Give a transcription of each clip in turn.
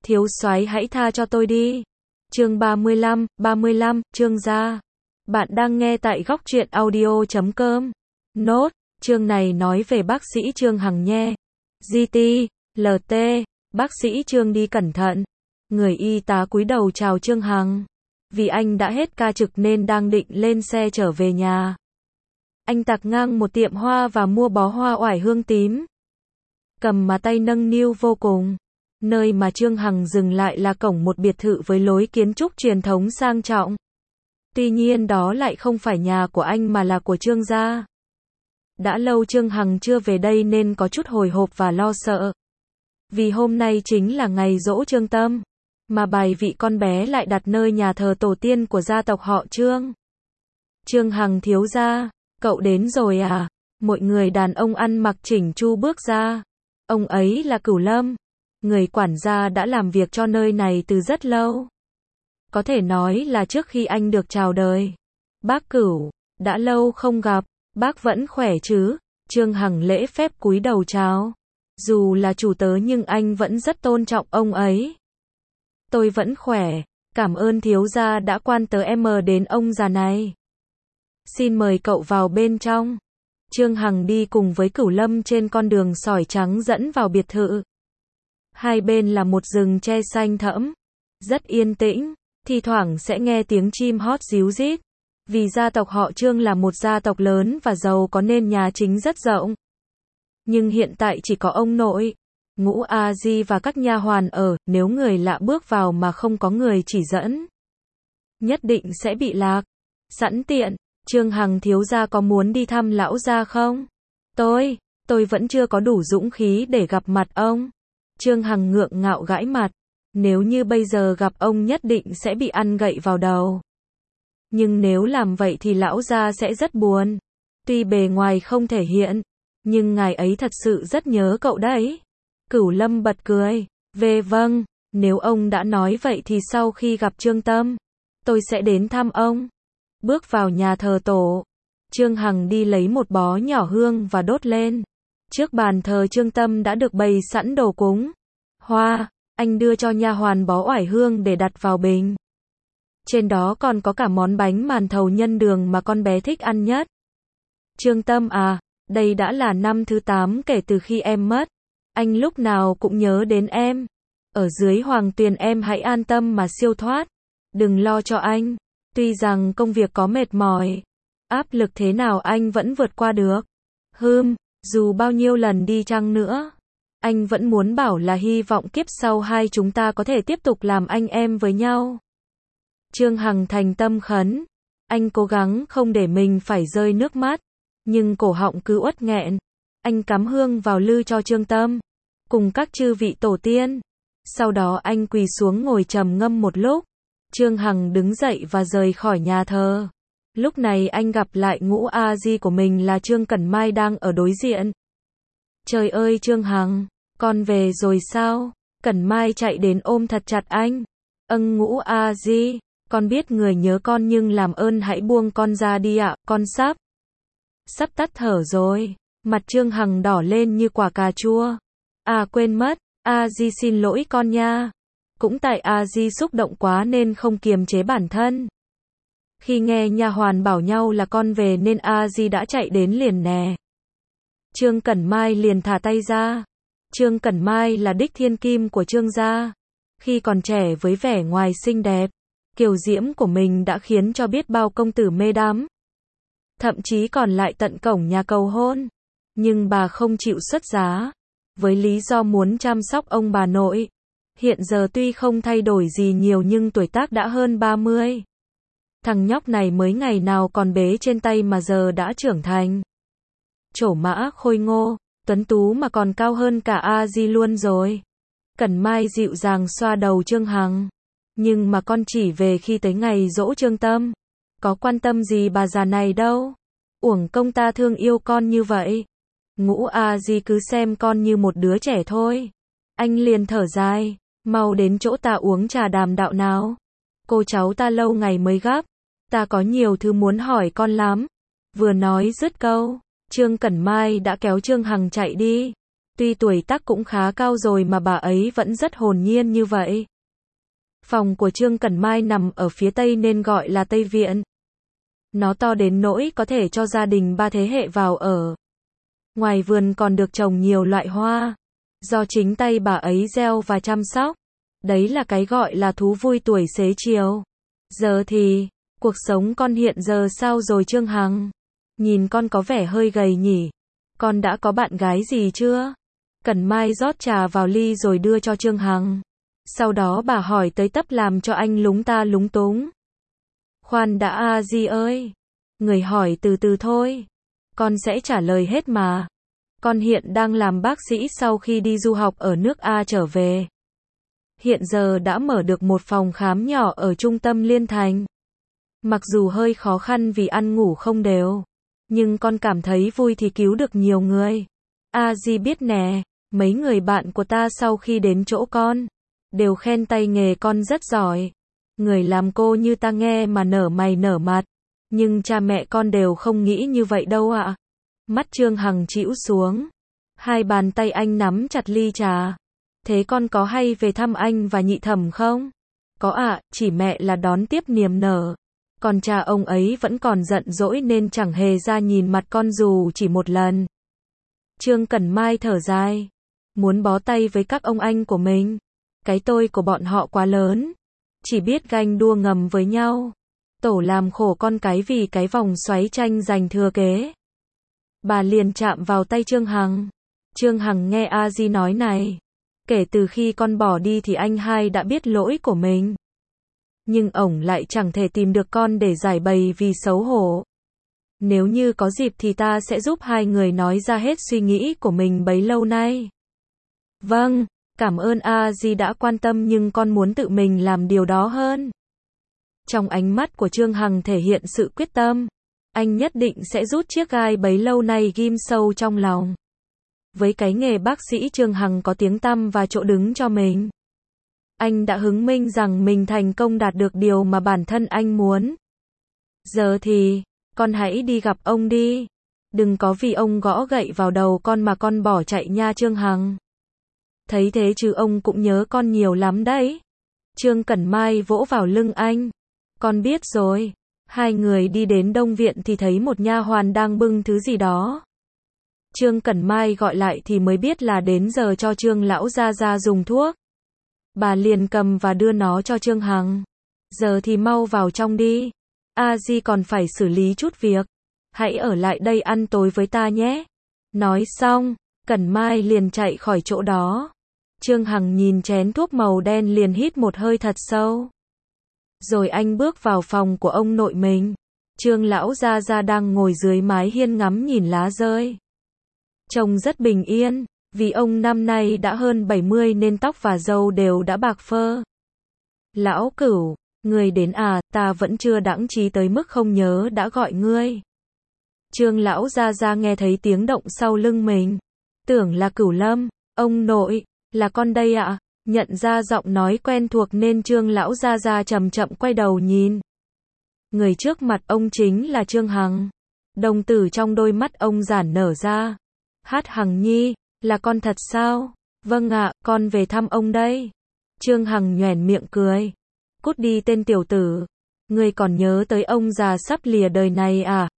thiếu soái hãy tha cho tôi đi. Chương 35, Trương gia. Bạn đang nghe tại góc truyện audio.com. Nốt, chương này nói về bác sĩ Trương Hằng nhé. GT, LT, bác sĩ Trương đi cẩn thận. Người y tá cúi đầu chào Trương Hằng. Vì anh đã hết ca trực nên đang định lên xe trở về nhà. Anh tạt ngang một tiệm hoa và mua bó hoa oải hương tím. Cầm mà tay nâng niu vô cùng. Nơi mà Trương Hằng dừng lại là cổng một biệt thự với lối kiến trúc truyền thống sang trọng. Tuy nhiên đó lại không phải nhà của anh mà là của Trương gia. Đã lâu Trương Hằng chưa về đây nên có chút hồi hộp và lo sợ. Vì hôm nay chính là ngày giỗ Trương Tâm, mà bài vị con bé lại đặt nơi nhà thờ tổ tiên của gia tộc họ Trương. Trương Hằng thiếu gia, cậu đến rồi à? Một người đàn ông ăn mặc chỉnh chu bước ra. Ông ấy là Cửu Lâm, người quản gia đã làm việc cho nơi này từ rất lâu. Có thể nói là trước khi anh được chào đời. Bác Cửu, đã lâu không gặp, bác vẫn khỏe chứ? Trương Hằng lễ phép cúi đầu chào. Dù là chủ tớ nhưng anh vẫn rất tôn trọng ông ấy. Tôi vẫn khỏe, cảm ơn thiếu gia đã quan tới em đến ông già này. Xin mời cậu vào bên trong. Trương Hằng đi cùng với Cửu Lâm trên con đường sỏi trắng dẫn vào biệt thự. Hai bên là một rừng tre xanh thẫm, rất yên tĩnh, thi thoảng sẽ nghe tiếng chim hót ríu rít. Vì gia tộc họ Trương là một gia tộc lớn và giàu có nên nhà chính rất rộng. Nhưng hiện tại chỉ có ông nội, Ngũ A Di và các nha hoàn ở, nếu người lạ bước vào mà không có người chỉ dẫn, nhất định sẽ bị lạc. Sẵn tiện, Trương Hằng thiếu gia có muốn đi thăm lão gia không? Tôi vẫn chưa có đủ dũng khí để gặp mặt ông. Trương Hằng ngượng ngạo gãi mặt, nếu như bây giờ gặp ông nhất định sẽ bị ăn gậy vào đầu. Nhưng nếu làm vậy thì lão gia sẽ rất buồn. Tuy bề ngoài không thể hiện, nhưng ngài ấy thật sự rất nhớ cậu đấy. Cửu Lâm bật cười, vâng, nếu ông đã nói vậy thì sau khi gặp Trương Tâm, tôi sẽ đến thăm ông. Bước vào nhà thờ tổ, Trương Hằng đi lấy một bó nhỏ hương và đốt lên. Trước bàn thờ Trương Tâm đã được bày sẵn đồ cúng. Hoa, anh đưa cho nha hoàn bó oải hương để đặt vào bình. Trên đó còn có cả món bánh màn thầu nhân đường mà con bé thích ăn nhất. Trương Tâm à, đây đã là năm thứ 8 kể từ khi em mất. Anh lúc nào cũng nhớ đến em. Ở dưới Hoàng Tuyền em hãy an tâm mà siêu thoát. Đừng lo cho anh. Tuy rằng công việc có mệt mỏi, áp lực thế nào anh vẫn vượt qua được. Dù bao nhiêu lần đi chăng nữa, anh vẫn muốn bảo là hy vọng kiếp sau hai chúng ta có thể tiếp tục làm anh em với nhau. Trương Hằng thành tâm khấn. Anh cố gắng không để mình phải rơi nước mắt, nhưng cổ họng cứ uất nghẹn. Anh cắm hương vào lư cho Trương Tâm, cùng các chư vị tổ tiên. Sau đó anh quỳ xuống ngồi trầm ngâm một lúc. Trương Hằng đứng dậy và rời khỏi nhà thờ. Lúc này anh gặp lại Ngũ A Di của mình là Trương Cẩn Mai đang ở đối diện. Trời ơi Trương Hằng, con về rồi sao? Cẩn Mai chạy đến ôm thật chặt anh. Ngũ A Di, con biết người nhớ con nhưng làm ơn hãy buông con ra đi ạ, con sắp tắt thở rồi. Mặt Trương Hằng đỏ lên như quả cà chua. À quên mất, A Di xin lỗi con nha. Cũng tại A Di xúc động quá nên không kiềm chế bản thân. Khi nghe nha hoàn bảo nhau là con về nên A Di đã chạy đến liền nè. Trương Cẩn Mai liền thả tay ra. Trương Cẩn Mai là đích thiên kim của Trương gia. Khi còn trẻ với vẻ ngoài xinh đẹp, kiều diễm của mình đã khiến cho biết bao công tử mê đắm. Thậm chí còn lại tận cổng nhà cầu hôn. Nhưng bà không chịu xuất giá, với lý do muốn chăm sóc ông bà nội. Hiện giờ tuy không thay đổi gì nhiều nhưng tuổi tác đã hơn 30. Thằng nhóc này mới ngày nào còn bế trên tay mà giờ đã trưởng thành. Trổ mã khôi ngô, tuấn tú mà còn cao hơn cả A Di luôn rồi. Cẩn Mai dịu dàng xoa đầu Trương Hằng. Nhưng mà con chỉ về khi tới ngày giỗ Trương Tâm. Có quan tâm gì bà già này đâu. Uổng công ta thương yêu con như vậy. Ngũ A Di cứ xem con như một đứa trẻ thôi. Anh liền thở dài. Mau đến chỗ ta uống trà đàm đạo nào. Cô cháu ta lâu ngày mới gấp. Ta có nhiều thứ muốn hỏi con lắm. Vừa nói dứt câu, Trương Cẩn Mai đã kéo Trương Hằng chạy đi. Tuy tuổi tác cũng khá cao rồi mà bà ấy vẫn rất hồn nhiên như vậy. Phòng của Trương Cẩn Mai nằm ở phía tây nên gọi là Tây Viện. Nó to đến nỗi có thể cho gia đình 3 thế hệ vào ở. Ngoài vườn còn được trồng nhiều loại hoa, do chính tay bà ấy gieo và chăm sóc. Đấy là cái gọi là thú vui tuổi xế chiều. Giờ thì, cuộc sống con hiện giờ sao rồi Trương Hằng? Nhìn con có vẻ hơi gầy nhỉ? Con đã có bạn gái gì chưa? Cẩn Mai rót trà vào ly rồi đưa cho Trương Hằng. Sau đó bà hỏi tới tấp làm cho anh lúng ta lúng túng. Khoan đã A Di ơi. Người hỏi từ từ thôi. Con sẽ trả lời hết mà. Con hiện đang làm bác sĩ sau khi đi du học ở nước A trở về. Hiện giờ đã mở được một phòng khám nhỏ ở trung tâm Liên Thành. Mặc dù hơi khó khăn vì ăn ngủ không đều, nhưng con cảm thấy vui thì cứu được nhiều người. A Di biết nè, mấy người bạn của ta sau khi đến chỗ con, đều khen tay nghề con rất giỏi. Người làm cô như ta nghe mà nở mày nở mặt. Nhưng cha mẹ con đều không nghĩ như vậy đâu ạ. Mắt Trương Hằng chĩu xuống. Hai bàn tay anh nắm chặt ly trà. Thế con có hay về thăm anh và nhị thẩm không? Có ạ, chỉ mẹ là đón tiếp niềm nở. Còn cha ông ấy vẫn còn giận dỗi nên chẳng hề ra nhìn mặt con dù chỉ một lần. Trương Cẩn Mai thở dài. Muốn bó tay với các ông anh của mình. Cái tôi của bọn họ quá lớn. Chỉ biết ganh đua ngầm với nhau. Tổ làm khổ con cái vì cái vòng xoáy tranh giành thừa kế. Bà liền chạm vào tay Trương Hằng. Trương Hằng nghe A Di nói này. Kể từ khi con bỏ đi thì anh hai đã biết lỗi của mình. Nhưng ổng lại chẳng thể tìm được con để giải bày vì xấu hổ. Nếu như có dịp thì ta sẽ giúp hai người nói ra hết suy nghĩ của mình bấy lâu nay. Vâng, cảm ơn A Di đã quan tâm nhưng con muốn tự mình làm điều đó hơn. Trong ánh mắt của Trương Hằng thể hiện sự quyết tâm. Anh nhất định sẽ rút chiếc gai bấy lâu nay ghim sâu trong lòng. Với cái nghề bác sĩ Trương Hằng có tiếng tăm và chỗ đứng cho mình. Anh đã hứng minh rằng mình thành công đạt được điều mà bản thân anh muốn. Giờ thì, con hãy đi gặp ông đi. Đừng có vì ông gõ gậy vào đầu con mà con bỏ chạy nha Trương Hằng. Thấy thế chứ ông cũng nhớ con nhiều lắm đấy. Trương Cẩn Mai vỗ vào lưng anh. Con biết rồi. Hai người đi đến Đông Viện thì thấy một nha hoàn đang bưng thứ gì đó. Trương Cẩn Mai gọi lại thì mới biết là đến giờ cho Trương lão gia gia dùng thuốc. Bà liền cầm và đưa nó cho Trương Hằng. Giờ thì mau vào trong đi. A Di còn phải xử lý chút việc. Hãy ở lại đây ăn tối với ta nhé. Nói xong, Cẩn Mai liền chạy khỏi chỗ đó. Trương Hằng nhìn chén thuốc màu đen liền hít một hơi thật sâu. Rồi anh bước vào phòng của ông nội mình. Trương lão gia gia đang ngồi dưới mái hiên ngắm nhìn lá rơi. Trông rất bình yên, vì ông năm nay đã hơn 70 nên tóc và râu đều đã bạc phơ. Lão Cửu, ngươi đến à, ta vẫn chưa đãng trí tới mức không nhớ đã gọi ngươi. Trương lão gia gia nghe thấy tiếng động sau lưng mình. Tưởng là Cửu Lâm, ông nội, là con đây ạ. Nhận ra giọng nói quen thuộc nên Trương lão gia gia chậm chậm quay đầu nhìn. Người trước mặt ông chính là Trương Hằng. Đồng tử trong đôi mắt ông giãn nở ra. Hát Hằng nhi, là con thật sao? Vâng ạ, con về thăm ông đây. Trương Hằng nhoẻn miệng cười. Cút đi tên tiểu tử. Ngươi còn nhớ tới ông già sắp lìa đời này à,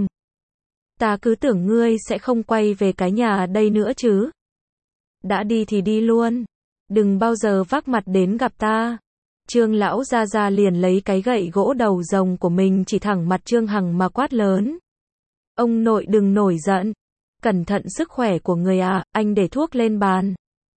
Ta cứ tưởng ngươi sẽ không quay về cái nhà đây nữa chứ. Đã đi thì đi luôn. Đừng bao giờ vác mặt đến gặp ta. Trương lão gia gia liền lấy cái gậy gỗ đầu rồng của mình chỉ thẳng mặt Trương Hằng mà quát lớn. Ông nội đừng nổi giận. Cẩn thận sức khỏe của người à, anh để thuốc lên bàn.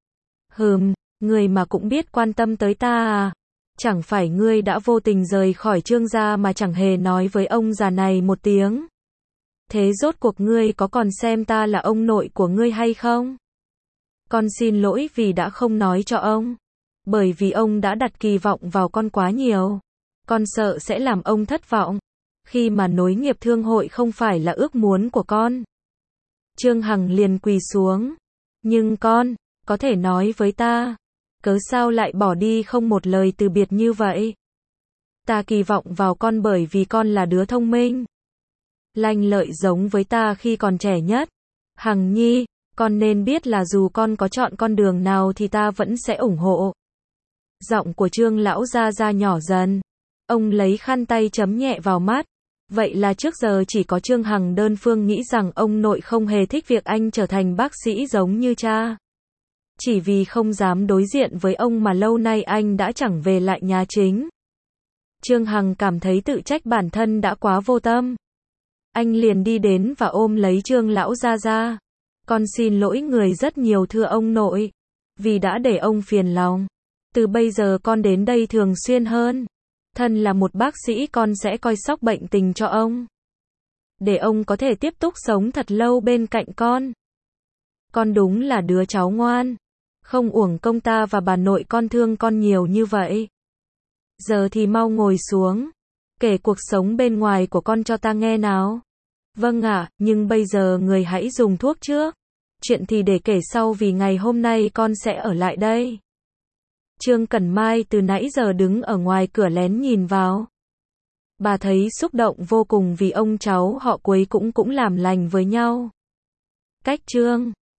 Người mà cũng biết quan tâm tới ta à. Chẳng phải ngươi đã vô tình rời khỏi Trương gia mà chẳng hề nói với ông già này một tiếng. Thế rốt cuộc ngươi có còn xem ta là ông nội của ngươi hay không? Con xin lỗi vì đã không nói cho ông. Bởi vì ông đã đặt kỳ vọng vào con quá nhiều. Con sợ sẽ làm ông thất vọng. Khi mà nối nghiệp thương hội không phải là ước muốn của con. Trương Hằng liền quỳ xuống. Nhưng con, có thể nói với ta. Cớ sao lại bỏ đi không một lời từ biệt như vậy? Ta kỳ vọng vào con bởi vì con là đứa thông minh. Lanh lợi giống với ta khi còn trẻ nhất. Hằng nhi, Con nên biết là dù con có chọn con đường nào thì ta vẫn sẽ ủng hộ. Giọng của Trương lão gia gia nhỏ dần. Ông lấy khăn tay chấm nhẹ vào mắt. Vậy là trước giờ chỉ có Trương Hằng đơn phương nghĩ rằng ông nội không hề thích việc anh trở thành bác sĩ giống như cha. Chỉ vì không dám đối diện với ông mà lâu nay anh đã chẳng về lại nhà chính. Trương Hằng cảm thấy tự trách bản thân đã quá vô tâm. Anh liền đi đến và ôm lấy Trương lão gia gia. Con xin lỗi người rất nhiều thưa ông nội. Vì đã để ông phiền lòng. Từ bây giờ con đến đây thường xuyên hơn. Thân là một bác sĩ con sẽ coi sóc bệnh tình cho ông. Để ông có thể tiếp tục sống thật lâu bên cạnh con. Con đúng là đứa cháu ngoan. Không uổng công ta và bà nội con thương con nhiều như vậy. Giờ thì mau ngồi xuống. Kể cuộc sống bên ngoài của con cho ta nghe nào. Vâng ạ, nhưng bây giờ người hãy dùng thuốc trước. Chuyện thì để kể sau vì ngày hôm nay con sẽ ở lại đây. Trương Cẩn Mai từ nãy giờ đứng ở ngoài cửa lén nhìn vào. Bà thấy xúc động vô cùng vì ông cháu họ Quế cũng làm lành với nhau. Cách Trương